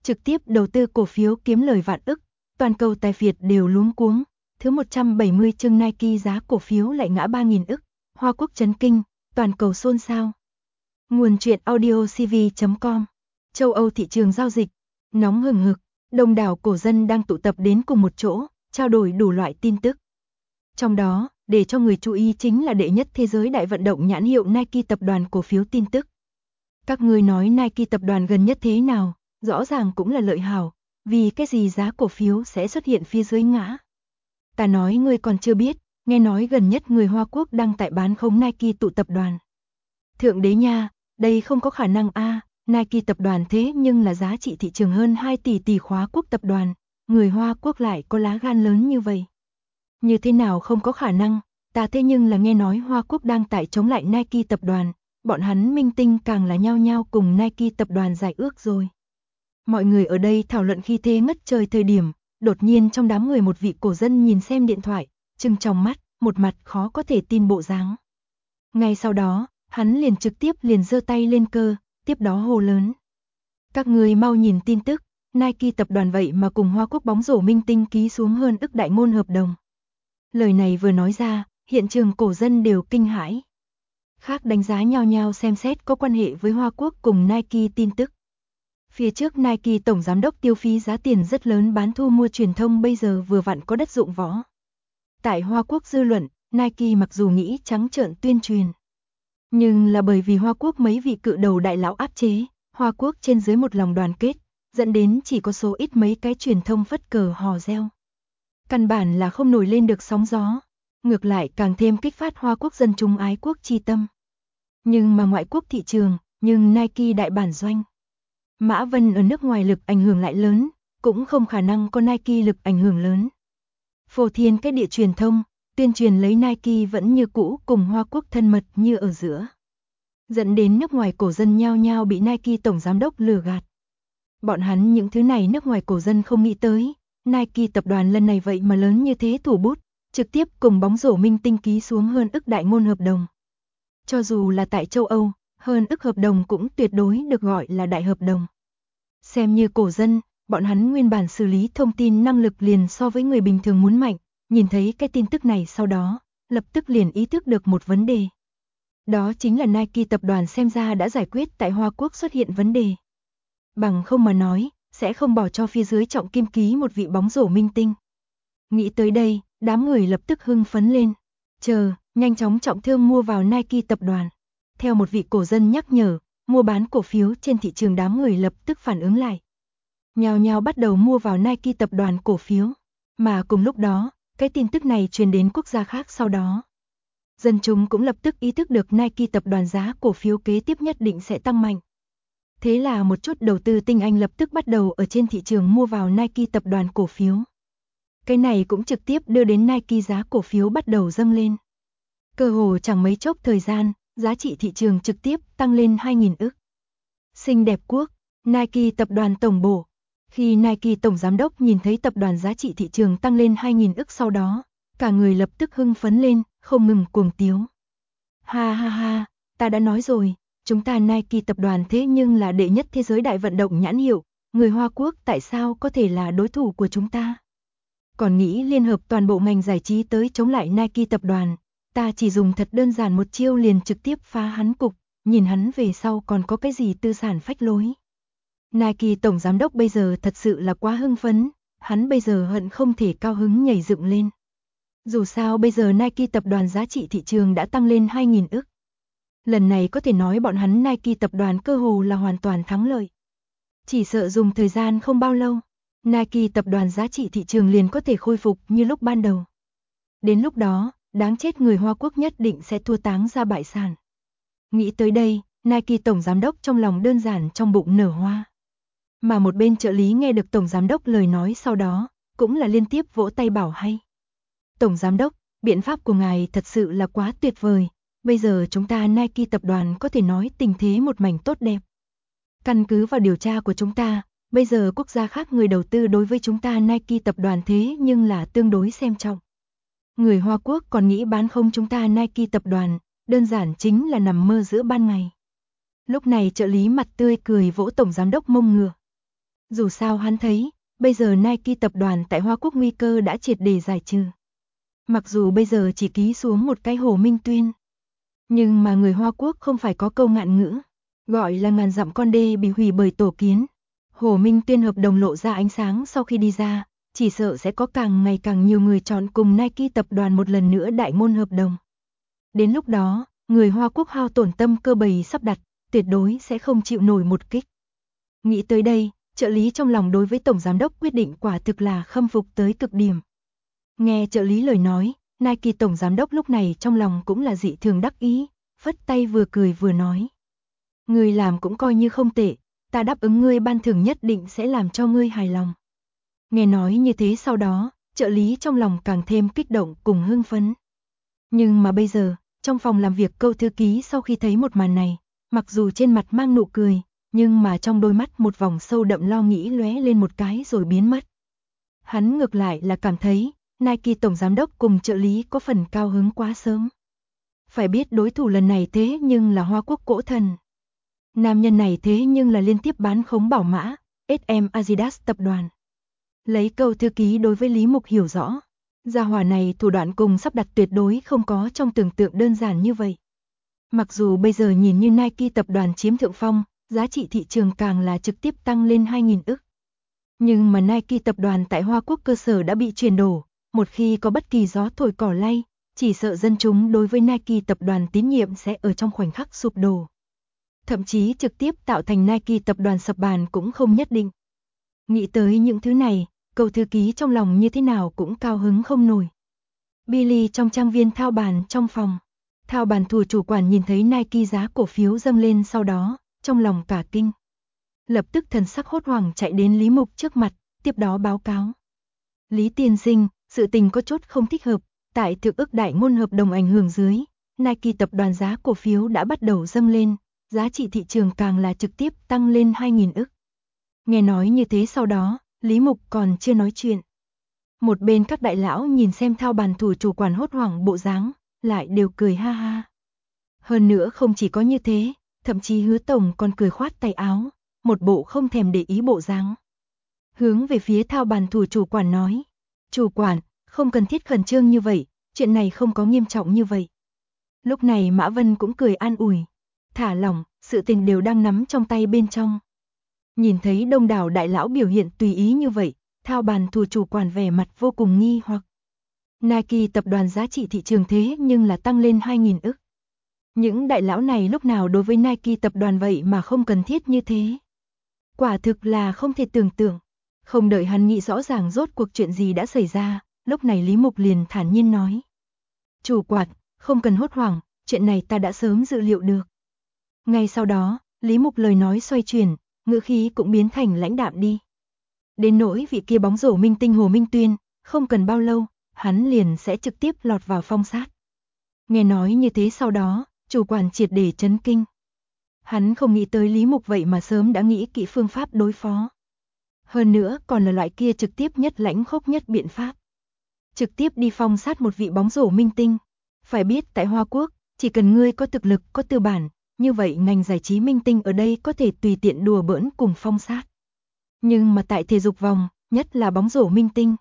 trực tiếp đầu tư cổ phiếu kiếm lời vạn ức, toàn cầu tài phiệt đều luống cuống. Thứ 170 chương Nike giá cổ phiếu lại ngã 3.000 ức, Hoa Quốc chấn kinh, toàn cầu xôn xao. Nguồn truyện audio cv.com. Châu Âu thị trường giao dịch nóng hừng hực, đông đảo cổ dân đang tụ tập đến cùng một chỗ, trao đổi đủ loại tin tức. Trong đó, để cho người chú ý chính là đệ nhất thế giới đại vận động nhãn hiệu Nike tập đoàn cổ phiếu tin tức. Các ngươi nói Nike tập đoàn gần nhất thế nào, rõ ràng cũng là lợi hảo, vì cái gì giá cổ phiếu sẽ xuất hiện phía dưới ngã. Ta nói ngươi còn chưa biết, nghe nói gần nhất người Hoa Quốc đang tại bán khống Nike tụ tập đoàn. Thượng đế nha, đây không có khả năng a, Nike tập đoàn thế nhưng là giá trị thị trường hơn 2 tỷ khóa quốc tập đoàn, người Hoa Quốc lại có lá gan lớn như vậy. Như thế nào không có khả năng, ta thế nhưng là nghe nói Hoa Quốc đang tại chống lại Nike tập đoàn, bọn hắn minh tinh càng là nhao nhao cùng Nike tập đoàn giải ước rồi. Mọi người ở đây thảo luận khi thế ngất trời thời điểm, đột nhiên trong đám người một vị cổ dân nhìn xem điện thoại, trừng trong mắt, một mặt khó có thể tin bộ dáng. Ngay sau đó, hắn liền trực tiếp giơ tay lên cơ, tiếp đó hô lớn. Các người mau nhìn tin tức, Nike tập đoàn vậy mà cùng Hoa Quốc bóng rổ minh tinh ký xuống hơn ức đại ngôn hợp đồng. Lời này vừa nói ra, hiện trường cổ dân đều kinh hãi. Khác đánh giá nhao nhao xem xét có quan hệ với Hoa Quốc cùng Nike tin tức. Phía trước Nike tổng giám đốc tiêu phí giá tiền rất lớn bán thu mua truyền thông bây giờ vừa vặn có đất dụng võ. Tại Hoa Quốc dư luận, Nike mặc dù nghĩ trắng trợn tuyên truyền, nhưng là bởi vì Hoa Quốc mấy vị cự đầu đại lão áp chế, Hoa Quốc trên dưới một lòng đoàn kết, dẫn đến chỉ có số ít mấy cái truyền thông phất cờ hò reo. Căn bản là không nổi lên được sóng gió, ngược lại càng thêm kích phát Hoa Quốc dân chúng ái quốc chi tâm. Nhưng mà ngoại quốc thị trường, nhưng Nike đại bản doanh. Mã Vân ở nước ngoài lực ảnh hưởng lại lớn, cũng không khả năng có Nike lực ảnh hưởng lớn. Phổ thiên cái địa truyền thông, tuyên truyền lấy Nike vẫn như cũ cùng Hoa Quốc thân mật như ở giữa. Dẫn đến nước ngoài cổ dân nhao nhao bị Nike tổng giám đốc lừa gạt. Bọn hắn những thứ này nước ngoài cổ dân không nghĩ tới, Nike tập đoàn lần này vậy mà lớn như thế thủ bút, trực tiếp cùng bóng rổ minh tinh ký xuống hơn ức đại ngôn hợp đồng. Cho dù là tại châu Âu, hơn ức hợp đồng cũng tuyệt đối được gọi là đại hợp đồng. Xem như cổ dân, bọn hắn nguyên bản xử lý thông tin năng lực liền so với người bình thường muốn mạnh, nhìn thấy cái tin tức này sau đó, lập tức liền ý thức được một vấn đề. Đó chính là Nike tập đoàn xem ra đã giải quyết tại Hoa Quốc xuất hiện vấn đề. Bằng không mà nói, sẽ không bỏ cho phía dưới trọng kim ký một vị bóng rổ minh tinh. Nghĩ tới đây, đám người lập tức hưng phấn lên. Nhanh chóng trọng thương mua vào Nike tập đoàn. Theo một vị cổ dân nhắc nhở, mua bán cổ phiếu trên thị trường đám người lập tức phản ứng lại. Nhao nhao bắt đầu mua vào Nike tập đoàn cổ phiếu. Mà cùng lúc đó, cái tin tức này truyền đến quốc gia khác sau đó. Dân chúng cũng lập tức ý thức được Nike tập đoàn giá cổ phiếu kế tiếp nhất định sẽ tăng mạnh. Thế là một chút đầu tư tinh anh lập tức bắt đầu ở trên thị trường mua vào Nike tập đoàn cổ phiếu. Cái này cũng trực tiếp đưa đến Nike giá cổ phiếu bắt đầu dâng lên. Cơ hồ chẳng mấy chốc thời gian, giá trị thị trường trực tiếp tăng lên 2.000 ức. Xinh đẹp quốc, Nike tập đoàn tổng bộ. Khi Nike tổng giám đốc nhìn thấy tập đoàn giá trị thị trường tăng lên 2.000 ức sau đó, cả người lập tức hưng phấn lên, không ngừng cuồng tiếu. Ha ha ha, ta đã nói rồi, chúng ta Nike tập đoàn thế nhưng là đệ nhất thế giới đại vận động nhãn hiệu, người Hoa Quốc tại sao có thể là đối thủ của chúng ta? Còn nghĩ liên hợp toàn bộ ngành giải trí tới chống lại Nike tập đoàn, ta chỉ dùng thật đơn giản một chiêu liền trực tiếp phá hắn cục, nhìn hắn về sau còn có cái gì tư sản phách lối. Nike tổng giám đốc bây giờ thật sự là quá hưng phấn, hắn bây giờ hận không thể cao hứng nhảy dựng lên. Dù sao bây giờ Nike tập đoàn giá trị thị trường đã tăng lên 2.000 ức. Lần này có thể nói bọn hắn Nike tập đoàn cơ hồ là hoàn toàn thắng lợi. Chỉ sợ dùng thời gian không bao lâu, Nike tập đoàn giá trị thị trường liền có thể khôi phục như lúc ban đầu. Đến lúc đó, đáng chết người Hoa Quốc nhất định sẽ thua táng ra bại sản. Nghĩ tới đây, Nike tổng giám đốc trong lòng đơn giản trong bụng nở hoa. Mà một bên trợ lý nghe được tổng giám đốc lời nói sau đó, cũng là liên tiếp vỗ tay bảo hay. Tổng giám đốc, biện pháp của ngài thật sự là quá tuyệt vời. Bây giờ chúng ta Nike tập đoàn có thể nói tình thế một mảnh tốt đẹp. Căn cứ vào điều tra của chúng ta, bây giờ quốc gia khác người đầu tư đối với chúng ta Nike tập đoàn thế nhưng là tương đối xem trọng. Người Hoa Quốc còn nghĩ bán không chúng ta Nike tập đoàn, đơn giản chính là nằm mơ giữa ban ngày. Lúc này trợ lý mặt tươi cười vỗ tổng giám đốc mông ngựa. Dù sao hắn thấy, bây giờ Nike tập đoàn tại Hoa Quốc nguy cơ đã triệt để giải trừ. Mặc dù bây giờ chỉ ký xuống một cái Hồ Minh Tuyên, nhưng mà người Hoa Quốc không phải có câu ngạn ngữ, gọi là ngàn dặm con đê bị hủy bởi tổ kiến. Hồ Minh Tuyên hợp đồng lộ ra ánh sáng sau khi đi ra, chỉ sợ sẽ có càng ngày càng nhiều người chọn cùng Nike tập đoàn một lần nữa đại ngôn hợp đồng. Đến lúc đó, người Hoa Quốc hao tổn tâm cơ bầy sắp đặt, tuyệt đối sẽ không chịu nổi một kích. Nghĩ tới đây, trợ lý trong lòng đối với tổng giám đốc quyết định quả thực là khâm phục tới cực điểm. Nghe trợ lý lời nói, Nike tổng giám đốc lúc này trong lòng cũng là dị thường đắc ý, phất tay vừa cười vừa nói. Ngươi làm cũng coi như không tệ, ta đáp ứng ngươi ban thưởng nhất định sẽ làm cho ngươi hài lòng. Nghe nói như thế sau đó, trợ lý trong lòng càng thêm kích động cùng hưng phấn. Nhưng mà bây giờ, trong phòng làm việc Câu thư ký sau khi thấy một màn này, mặc dù trên mặt mang nụ cười, nhưng mà trong đôi mắt một vòng sâu đậm lo nghĩ lóe lên một cái rồi biến mất. Hắn ngược lại là cảm thấy, Nike tổng giám đốc cùng trợ lý có phần cao hứng quá sớm. Phải biết đối thủ lần này thế nhưng là Hoa Quốc cỗ thần. Nam nhân này thế nhưng là liên tiếp bán khống bảo mã, SM Adidas tập đoàn. Lấy Câu thư ký đối với Lý Mục hiểu rõ, gia hỏa này thủ đoạn cùng sắp đặt tuyệt đối không có trong tưởng tượng đơn giản như vậy. Mặc dù bây giờ nhìn như Nike tập đoàn chiếm thượng phong, giá trị thị trường càng là trực tiếp tăng lên 2.000 ức. Nhưng mà Nike tập đoàn tại Hoa Quốc cơ sở đã bị chuyển đổ, một khi có bất kỳ gió thổi cỏ lay, chỉ sợ dân chúng đối với Nike tập đoàn tín nhiệm sẽ ở trong khoảnh khắc sụp đổ. Thậm chí trực tiếp tạo thành Nike tập đoàn sập bàn cũng không nhất định. Nghĩ tới những thứ này, Câu thư ký trong lòng như thế nào cũng cao hứng không nổi. Billy trong trang viên thao bàn trong phòng. Thao bàn thủ chủ quản nhìn thấy Nike giá cổ phiếu dâng lên sau đó, trong lòng cả kinh. Lập tức thần sắc hốt hoảng chạy đến Lý Mục trước mặt, tiếp đó báo cáo. Lý tiên sinh, sự tình có chút không thích hợp, tại thực ức đại ngôn hợp đồng ảnh hưởng dưới, Nike tập đoàn giá cổ phiếu đã bắt đầu dâng lên, giá trị thị trường càng là trực tiếp tăng lên 2.000 ức. Nghe nói như thế sau đó, Lý Mục còn chưa nói chuyện. Một bên các đại lão nhìn xem thao bàn thủ chủ quản hốt hoảng bộ dáng, lại đều cười ha ha. Hơn nữa không chỉ có như thế, thậm chí Hứa tổng còn cười khoát tay áo, một bộ không thèm để ý bộ dáng. Hướng về phía thao bàn thủ chủ quản nói, chủ quản, không cần thiết khẩn trương như vậy, chuyện này không có nghiêm trọng như vậy. Lúc này Mã Vân cũng cười an ủi, thả lỏng, sự tình đều đang nắm trong tay bên trong. Nhìn thấy đông đảo đại lão biểu hiện tùy ý như vậy, thao bàn thủ chủ quản vẻ mặt vô cùng nghi hoặc. Nike tập đoàn giá trị thị trường thế nhưng là tăng lên 2.000 ức. Những đại lão này lúc nào đối với Nike tập đoàn vậy mà không cần thiết như thế. Quả thực là không thể tưởng tượng. Không đợi hắn nghĩ rõ ràng rốt cuộc chuyện gì đã xảy ra, lúc này Lý Mục liền thản nhiên nói. Chủ quản, không cần hốt hoảng, chuyện này ta đã sớm dự liệu được. Ngay sau đó, Lý Mục lời nói xoay chuyển, ngữ khí cũng biến thành lãnh đạm đi. Đến nỗi vị kia bóng rổ minh tinh Hồ Minh Tuyên, không cần bao lâu, hắn liền sẽ trực tiếp lọt vào phong sát. Nghe nói như thế sau đó, chủ quản triệt để chấn kinh. Hắn không nghĩ tới Lý Mục vậy mà sớm đã nghĩ kỹ phương pháp đối phó. Hơn nữa còn là loại kia trực tiếp nhất lãnh khốc nhất biện pháp. Trực tiếp đi phong sát một vị bóng rổ minh tinh. Phải biết tại Hoa Quốc, chỉ cần ngươi có thực lực, có tư bản, như vậy ngành giải trí minh tinh ở đây có thể tùy tiện đùa bỡn cùng phong sát. Nhưng mà tại thể dục vòng, nhất là bóng rổ minh tinh,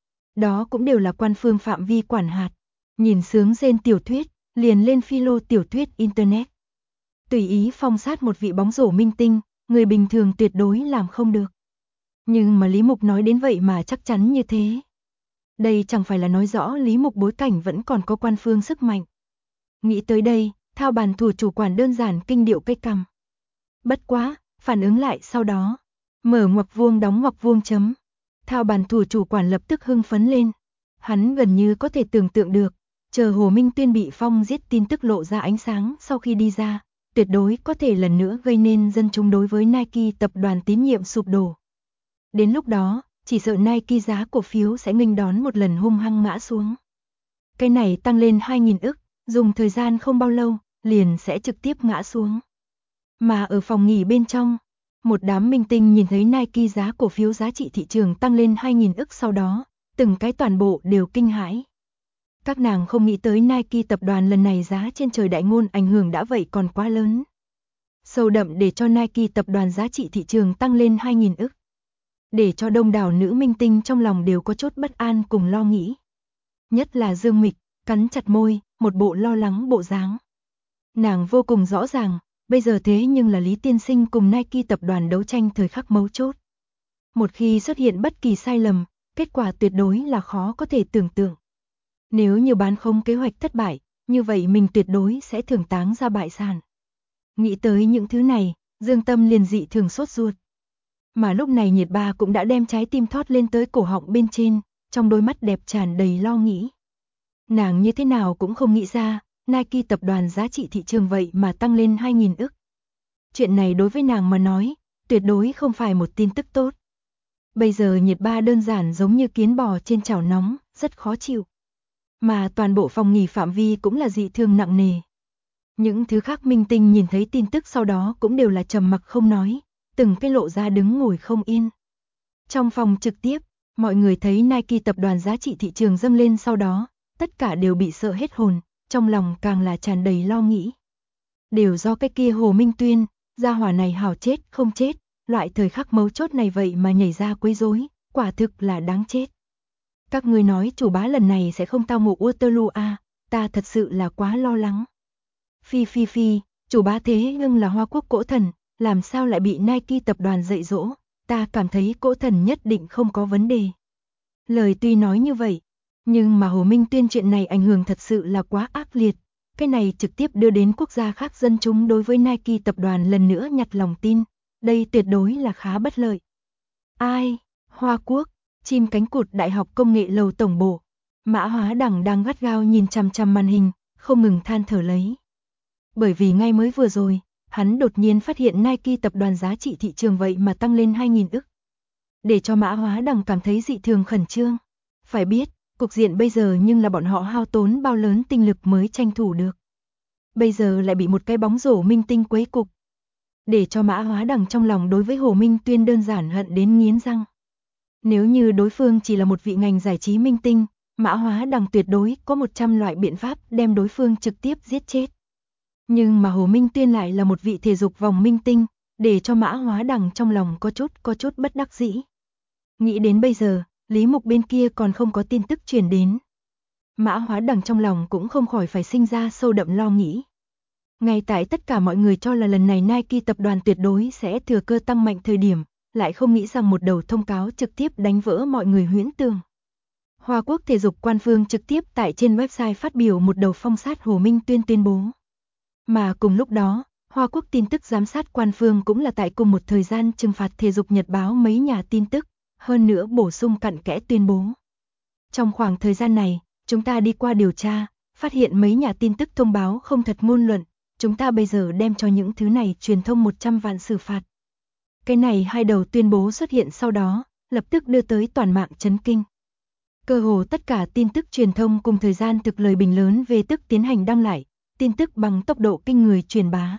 đó cũng đều là quan phương phạm vi quản hạt. Nhìn sướng rên tiểu thuyết, liền lên philo tiểu thuyết internet. Tùy ý phong sát một vị bóng rổ minh tinh, người bình thường tuyệt đối làm không được. Nhưng mà Lý Mục nói đến vậy mà chắc chắn như thế. Đây chẳng phải là nói rõ Lý Mục bối cảnh vẫn còn có quan phương sức mạnh. Nghĩ tới đây, thao bàn thủ chủ quản đơn giản kinh điệu cây cằm. Bất quá, phản ứng lại sau đó. Mở ngoặc vuông đóng ngoặc vuông chấm. Thao bàn thủ chủ quản lập tức hưng phấn lên. Hắn gần như có thể tưởng tượng được, chờ Hồ Minh Tuyên bị phong giết tin tức lộ ra ánh sáng sau khi đi ra, tuyệt đối có thể lần nữa gây nên dân chúng đối với Nike tập đoàn tín nhiệm sụp đổ. Đến lúc đó, chỉ sợ Nike giá cổ phiếu sẽ nghênh đón một lần hung hăng ngã xuống. Cái này tăng lên 2.000 ức, dùng thời gian không bao lâu, liền sẽ trực tiếp ngã xuống. Mà ở phòng nghỉ bên trong, một đám minh tinh nhìn thấy Nike giá cổ phiếu giá trị thị trường tăng lên 2.000 ức sau đó, từng cái toàn bộ đều kinh hãi. Các nàng không nghĩ tới Nike tập đoàn lần này giá trên trời đại ngôn ảnh hưởng đã vậy còn quá lớn. Sâu đậm để cho Nike tập đoàn giá trị thị trường tăng lên 2.000 ức. để cho đông đảo nữ minh tinh trong lòng đều có chút bất an cùng lo nghĩ. Nhất là Dương Mịch, cắn chặt môi, một bộ lo lắng bộ dáng. Nàng vô cùng rõ ràng, bây giờ thế nhưng là Lý Tiên Sinh cùng Nike tập đoàn đấu tranh thời khắc mấu chốt. Một khi xuất hiện bất kỳ sai lầm, kết quả tuyệt đối là khó có thể tưởng tượng. Nếu như bán không kế hoạch thất bại, như vậy mình tuyệt đối sẽ thưởng táng ra bại sản. Nghĩ tới những thứ này, Dương Tâm liền dị thường sốt ruột. Mà lúc này Nhiệt Ba cũng đã đem trái tim thoát lên tới cổ họng bên trên, trong đôi mắt đẹp tràn đầy lo nghĩ. Nàng như thế nào cũng không nghĩ ra, Nike tập đoàn giá trị thị trường vậy mà tăng lên 2.000 ức. Chuyện này đối với nàng mà nói, tuyệt đối không phải một tin tức tốt. Bây giờ Nhiệt Ba đơn giản giống như kiến bò trên chảo nóng, rất khó chịu. Mà toàn bộ phòng nghỉ phạm vi cũng là dị thường nặng nề. Những thứ khác minh tinh nhìn thấy tin tức sau đó cũng đều là trầm mặc không nói, từng cái lộ ra đứng ngồi không yên. Trong phòng trực tiếp, mọi người thấy Nike tập đoàn giá trị thị trường dâng lên sau đó, tất cả đều bị sợ hết hồn, trong lòng càng là tràn đầy lo nghĩ. Đều do cái kia Hồ Minh Tuyên, gia hỏa này hảo chết không chết, loại thời khắc mấu chốt này vậy mà nhảy ra quấy rối, quả thực là đáng chết. Các ngươi nói chủ bá lần này sẽ không tao ngộ Waterloo à, ta thật sự là quá lo lắng. Phi, chủ bá thế nhưng là Hoa Quốc cỗ thần, làm sao lại bị Nike tập đoàn dạy dỗ, ta cảm thấy cỗ thần nhất định không có vấn đề. Lời tuy nói như vậy, nhưng mà Hồ Minh Tuyên chuyện này ảnh hưởng thật sự là quá ác liệt, cái này trực tiếp đưa đến quốc gia khác dân chúng đối với Nike tập đoàn lần nữa nhặt lòng tin, đây tuyệt đối là khá bất lợi. Ai? Hoa Quốc, chim cánh cụt Đại học Công nghệ lầu tổng bộ. Mã Hóa Đằng đang gắt gao nhìn chằm chằm màn hình, không ngừng than thở lấy. Bởi vì ngay mới vừa rồi, hắn đột nhiên phát hiện Nike tập đoàn giá trị thị trường vậy mà tăng lên 2.000 ức. Để cho Mã Hóa Đằng cảm thấy dị thường khẩn trương. Phải biết, cục diện bây giờ nhưng là bọn họ hao tốn bao lớn tinh lực mới tranh thủ được. Bây giờ lại bị một cái bóng rổ minh tinh quấy cục. Để cho Mã Hóa Đằng trong lòng đối với Hồ Minh Tuyên đơn giản hận đến nghiến răng. Nếu như đối phương chỉ là một vị ngành giải trí minh tinh, Mã Hóa Đằng tuyệt đối có 100 loại biện pháp đem đối phương trực tiếp giết chết. Nhưng mà Hồ Minh Tuyên lại là một vị thể dục vòng minh tinh, để cho Mã Hóa Đằng trong lòng có chút bất đắc dĩ. Nghĩ đến bây giờ, Lý Mục bên kia còn không có tin tức truyền đến. Mã Hóa Đằng trong lòng cũng không khỏi phải sinh ra sâu đậm lo nghĩ. Ngay tại tất cả mọi người cho là lần này Nike tập đoàn tuyệt đối sẽ thừa cơ tăng mạnh thời điểm, lại không nghĩ rằng một đầu thông cáo trực tiếp đánh vỡ mọi người huyễn tưởng. Hoa Quốc thể dục quan phương trực tiếp tại trên website phát biểu một đầu phong sát Hồ Minh Tuyên tuyên bố. Mà cùng lúc đó, Hoa Quốc tin tức giám sát quan phương cũng là tại cùng một thời gian trừng phạt thể dục nhật báo mấy nhà tin tức, hơn nữa bổ sung cặn kẽ tuyên bố. Trong khoảng thời gian này, chúng ta đi qua điều tra, phát hiện mấy nhà tin tức thông báo không thật ngôn luận, chúng ta bây giờ đem cho những thứ này truyền thông 100 vạn xử phạt. Cái này hai đầu tuyên bố xuất hiện sau đó, lập tức đưa tới toàn mạng chấn kinh. Cơ hồ tất cả tin tức truyền thông cùng thời gian thực lời bình lớn về tức tiến hành đăng lại, tin tức bằng tốc độ kinh người truyền bá.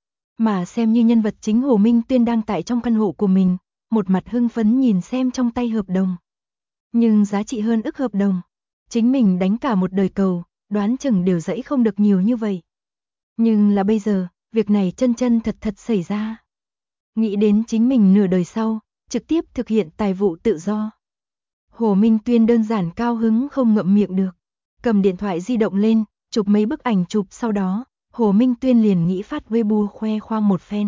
Mà xem như nhân vật chính Hồ Minh Tuyên đang tại trong căn hộ của mình, một mặt hưng phấn nhìn xem trong tay hợp đồng. Nhưng giá trị hơn ức hợp đồng, chính mình đánh cả một đời cầu, đoán chừng đều dãy không được nhiều như vậy. Nhưng là bây giờ, việc này chân thật xảy ra. Nghĩ đến chính mình nửa đời sau, trực tiếp thực hiện tài vụ tự do. Hồ Minh Tuyên đơn giản cao hứng không ngậm miệng được. Cầm điện thoại di động lên, chụp mấy bức ảnh chụp sau đó, Hồ Minh Tuyên liền nghĩ phát Weibo khoe khoang một phen.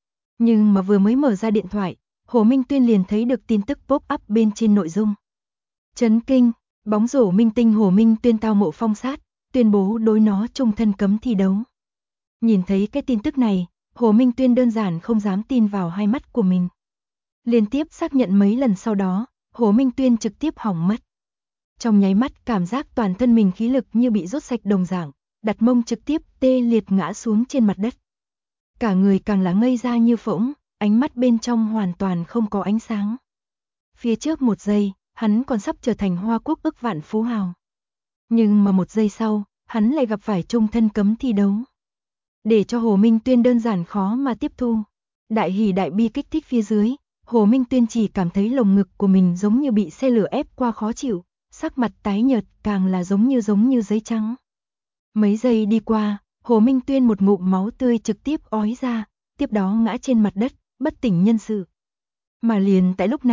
Nhưng mà vừa mới mở ra điện thoại, Hồ Minh Tuyên liền thấy được tin tức pop up bên trên nội dung. Chấn kinh, bóng rổ minh tinh Hồ Minh Tuyên tao ngộ phong sát, tuyên bố đối nó chung thân cấm thi đấu. Nhìn thấy cái tin tức này, Hồ Minh Tuyên đơn giản không dám tin vào hai mắt của mình. Liên tiếp xác nhận mấy lần sau đó, Hồ Minh Tuyên trực tiếp hỏng mất. Trong nháy mắt cảm giác toàn thân mình khí lực như bị rút sạch đồng dạng, đặt mông trực tiếp tê liệt ngã xuống trên mặt đất. Cả người càng là ngây ra như phỗng, ánh mắt bên trong hoàn toàn không có ánh sáng. Phía trước một giây, hắn còn sắp trở thành Hoa Quốc ức vạn phú hào. Nhưng mà một giây sau, hắn lại gặp phải chung thân cấm thi đấu. Để cho Hồ Minh Tuyên đơn giản khó mà tiếp thu. Đại hỉ đại bi kích thích phía dưới, Hồ Minh Tuyên chỉ cảm thấy lồng ngực của mình giống như bị xe lửa ép qua khó chịu, sắc mặt tái nhợt càng là giống như giấy trắng. Mấy giây đi qua, Hồ Minh Tuyên một ngụm máu tươi trực tiếp ói ra, tiếp đó ngã trên mặt đất, bất tỉnh nhân sự. Mà liền tại lúc này,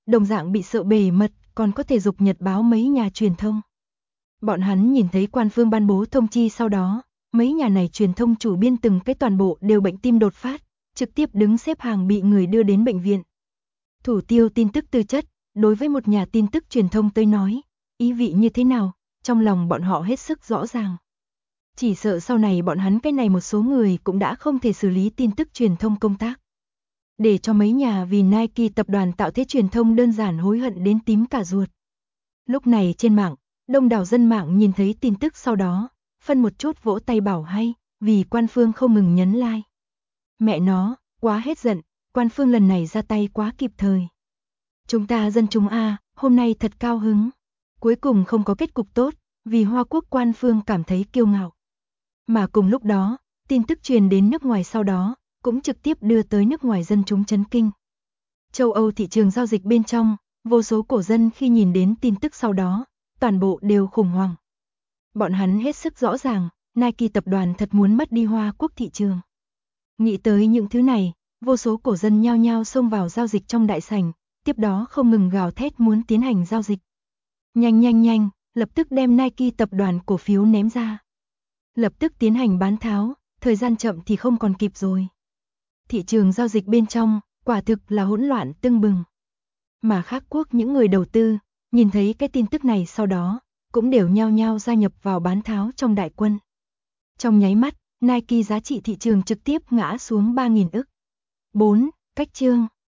đồng dạng bị sợ bề mật, còn có thể dục nhật báo mấy nhà truyền thông. Bọn hắn nhìn thấy Quan Phương ban bố thông chi sau đó, mấy nhà này truyền thông chủ biên từng cái toàn bộ đều bệnh tim đột phát, trực tiếp đứng xếp hàng bị người đưa đến bệnh viện. Thủ tiêu tin tức tư chất, đối với một nhà tin tức truyền thông tới nói, ý vị như thế nào, trong lòng bọn họ hết sức rõ ràng. Chỉ sợ sau này bọn hắn cái này một số người cũng đã không thể xử lý tin tức truyền thông công tác. Để cho mấy nhà vì Nike tập đoàn tạo thế truyền thông đơn giản hối hận đến tím cả ruột. Lúc này trên mạng, đông đảo dân mạng nhìn thấy tin tức sau đó, phân một chút vỗ tay bảo hay, vì Quan Phương không ngừng nhấn like. Mẹ nó, quá hết giận, Quan Phương lần này ra tay quá kịp thời. Chúng ta dân chúng hôm nay thật cao hứng. Cuối cùng không có kết cục tốt, vì Hoa Quốc Quan Phương cảm thấy kiêu ngạo. Mà cùng lúc đó, tin tức truyền đến nước ngoài sau đó, cũng trực tiếp đưa tới nước ngoài dân chúng chấn kinh. Châu Âu thị trường giao dịch bên trong, vô số cổ dân khi nhìn đến tin tức sau đó, toàn bộ đều khủng hoảng. Bọn hắn hết sức rõ ràng, Nike tập đoàn thật muốn mất đi Hoa Quốc thị trường. Nghĩ tới những thứ này, vô số cổ dân nhao nhao xông vào giao dịch trong đại sảnh, tiếp đó không ngừng gào thét muốn tiến hành giao dịch. Nhanh, lập tức đem Nike tập đoàn cổ phiếu ném ra. Lập tức tiến hành bán tháo, thời gian chậm thì không còn kịp rồi. Thị trường giao dịch bên trong, quả thực là hỗn loạn tưng bừng. Mà khác quốc những người đầu tư, nhìn thấy cái tin tức này sau đó, cũng đều nhao nhao gia nhập vào bán tháo trong đại quân. Trong nháy mắt, Nike giá trị thị trường trực tiếp ngã xuống 3.000 ức. 4. Cách chương